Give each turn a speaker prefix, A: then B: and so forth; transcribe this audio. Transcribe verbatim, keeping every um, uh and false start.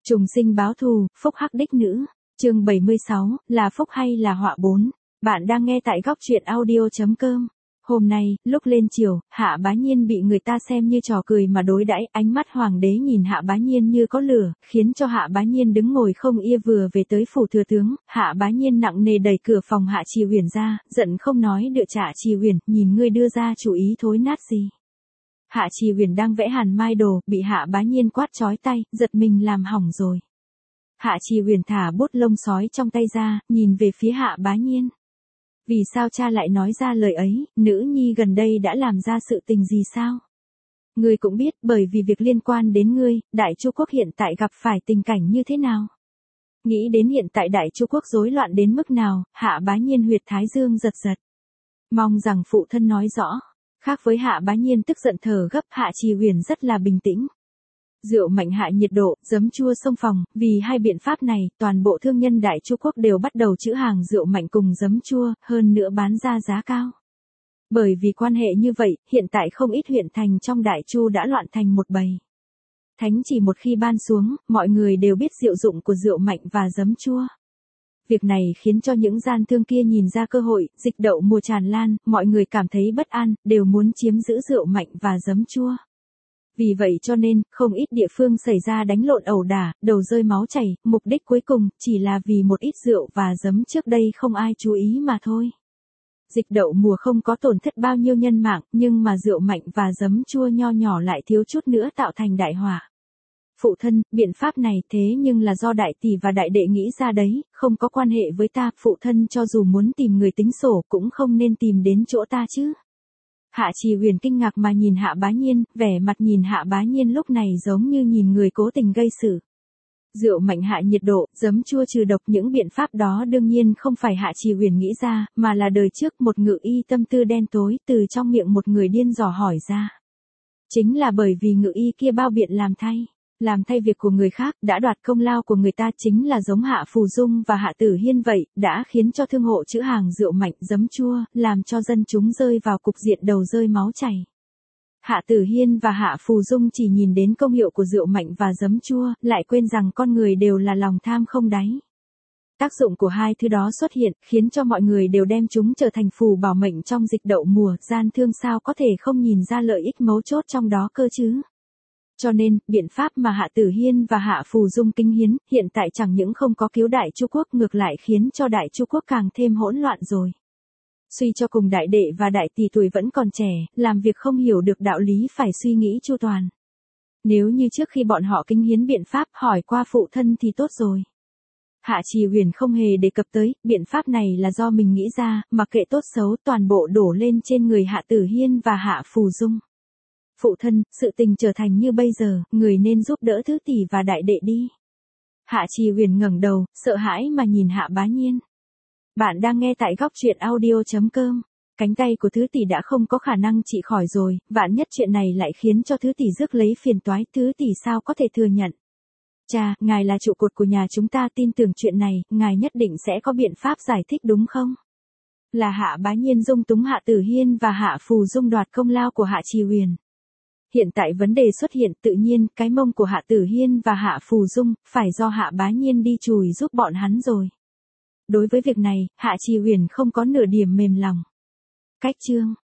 A: Trùng sinh báo thù, phúc hắc đích nữ. Chương bảy mươi sáu, là phúc hay là họa bốn. Bạn đang nghe tại góc truyện audio chấm com. Hôm nay, lúc lên chiều, Hạ Bá Nhiên bị người ta xem như trò cười mà đối đãi, ánh mắt hoàng đế nhìn Hạ Bá Nhiên như có lửa, khiến cho Hạ Bá Nhiên đứng ngồi không yên. Vừa về tới phủ thừa tướng, Hạ Bá Nhiên nặng nề đẩy cửa phòng Hạ Trì Huyền ra, giận không nói được trả Trì Huyền, nhìn ngươi đưa ra chủ ý thối nát gì. Hạ Trì Huyền đang vẽ hàn mai đồ, bị Hạ Bá Nhiên quát chói tay, giật mình làm hỏng rồi. Hạ Trì Huyền thả bút lông sói trong tay ra, nhìn về phía Hạ Bá Nhiên. Vì sao cha lại nói ra lời ấy, nữ nhi gần đây đã làm ra sự tình gì sao? Ngươi cũng biết, bởi vì việc liên quan đến ngươi, Đại Chu Quốc hiện tại gặp phải tình cảnh như thế nào? Nghĩ đến hiện tại Đại Chu Quốc rối loạn đến mức nào, Hạ Bá Nhiên huyệt thái dương giật giật. Mong rằng phụ thân nói rõ. Khác với Hạ Bá Nhiên tức giận thở gấp, Hạ Trì Huyền rất là bình tĩnh. Rượu mạnh hạ nhiệt độ, giấm chua xông phòng, vì hai biện pháp này, toàn bộ thương nhân Đại Chu Quốc đều bắt đầu trữ hàng rượu mạnh cùng giấm chua, hơn nữa bán ra giá cao. Bởi vì quan hệ như vậy, hiện tại không ít huyện thành trong Đại Chu đã loạn thành một bầy. Thánh chỉ một khi ban xuống, mọi người đều biết diệu dụng của rượu mạnh và giấm chua. Việc này khiến cho những gian thương kia nhìn ra cơ hội, dịch đậu mùa tràn lan, mọi người cảm thấy bất an, đều muốn chiếm giữ rượu mạnh và giấm chua. Vì vậy cho nên, không ít địa phương xảy ra đánh lộn ẩu đả, đầu rơi máu chảy, mục đích cuối cùng, chỉ là vì một ít rượu và giấm trước đây không ai chú ý mà thôi. Dịch đậu mùa không có tổn thất bao nhiêu nhân mạng, nhưng mà rượu mạnh và giấm chua nho nhỏ lại thiếu chút nữa tạo thành đại họa. Phụ thân, biện pháp này thế nhưng là do đại tỷ và đại đệ nghĩ ra đấy, không có quan hệ với ta, phụ thân cho dù muốn tìm người tính sổ cũng không nên tìm đến chỗ ta chứ. Hạ Trì Huyền kinh ngạc mà nhìn Hạ Bá Nhiên, vẻ mặt nhìn Hạ Bá Nhiên lúc này giống như nhìn người cố tình gây sự. Rượu mạnh hạ nhiệt độ, giấm chua trừ độc, những biện pháp đó đương nhiên không phải Hạ Trì Huyền nghĩ ra, mà là đời trước một ngự y tâm tư đen tối từ trong miệng một người điên dò hỏi ra. Chính là bởi vì ngự y kia bao biện làm thay. Làm thay việc của người khác, đã đoạt công lao của người ta, chính là giống Hạ Phù Dung và Hạ Tử Hiên vậy, đã khiến cho thương hộ trữ hàng rượu mạnh, giấm chua, làm cho dân chúng rơi vào cục diện đầu rơi máu chảy. Hạ Tử Hiên và Hạ Phù Dung chỉ nhìn đến công hiệu của rượu mạnh và giấm chua, lại quên rằng con người đều là lòng tham không đáy. Tác dụng của hai thứ đó xuất hiện, khiến cho mọi người đều đem chúng trở thành phù bảo mệnh trong dịch đậu mùa, gian thương sao có thể không nhìn ra lợi ích mấu chốt trong đó cơ chứ. Cho nên, biện pháp mà Hạ Tử Hiên và Hạ Phù Dung kinh hiến, hiện tại chẳng những không có cứu Đại Chu Quốc, ngược lại khiến cho Đại Chu Quốc càng thêm hỗn loạn rồi. Suy cho cùng đại đệ và đại tỷ tuổi vẫn còn trẻ, làm việc không hiểu được đạo lý phải suy nghĩ chu toàn. Nếu như trước khi bọn họ kinh hiến biện pháp hỏi qua phụ thân thì tốt rồi. Hạ Trì Huyền không hề đề cập tới, biện pháp này là do mình nghĩ ra, mặc kệ tốt xấu toàn bộ đổ lên trên người Hạ Tử Hiên và Hạ Phù Dung. Phụ thân, sự tình trở thành như bây giờ, người nên giúp đỡ thứ tỷ và đại đệ đi. Hạ Trì Huyền ngẩng đầu, sợ hãi mà nhìn Hạ Bá Nhiên. Bạn đang nghe tại góc truyện audio chấm com. Cánh tay của thứ tỷ đã không có khả năng trị khỏi rồi, vạn nhất chuyện này lại khiến cho thứ tỷ rước lấy phiền toái, thứ tỷ sao có thể thừa nhận. Cha, ngài là trụ cột của nhà chúng ta, tin tưởng chuyện này, ngài nhất định sẽ có biện pháp giải thích đúng không? Là Hạ Bá Nhiên dung túng Hạ Tử Hiên và Hạ Phù Dung đoạt công lao của Hạ Trì Huyền. Hiện tại vấn đề xuất hiện, tự nhiên, cái mông của Hạ Tử Hiên và Hạ Phù Dung, phải do Hạ Bá Nhiên đi chùi giúp bọn hắn rồi. Đối với việc này, Hạ Trì Huyền không có nửa điểm mềm lòng. Cách chương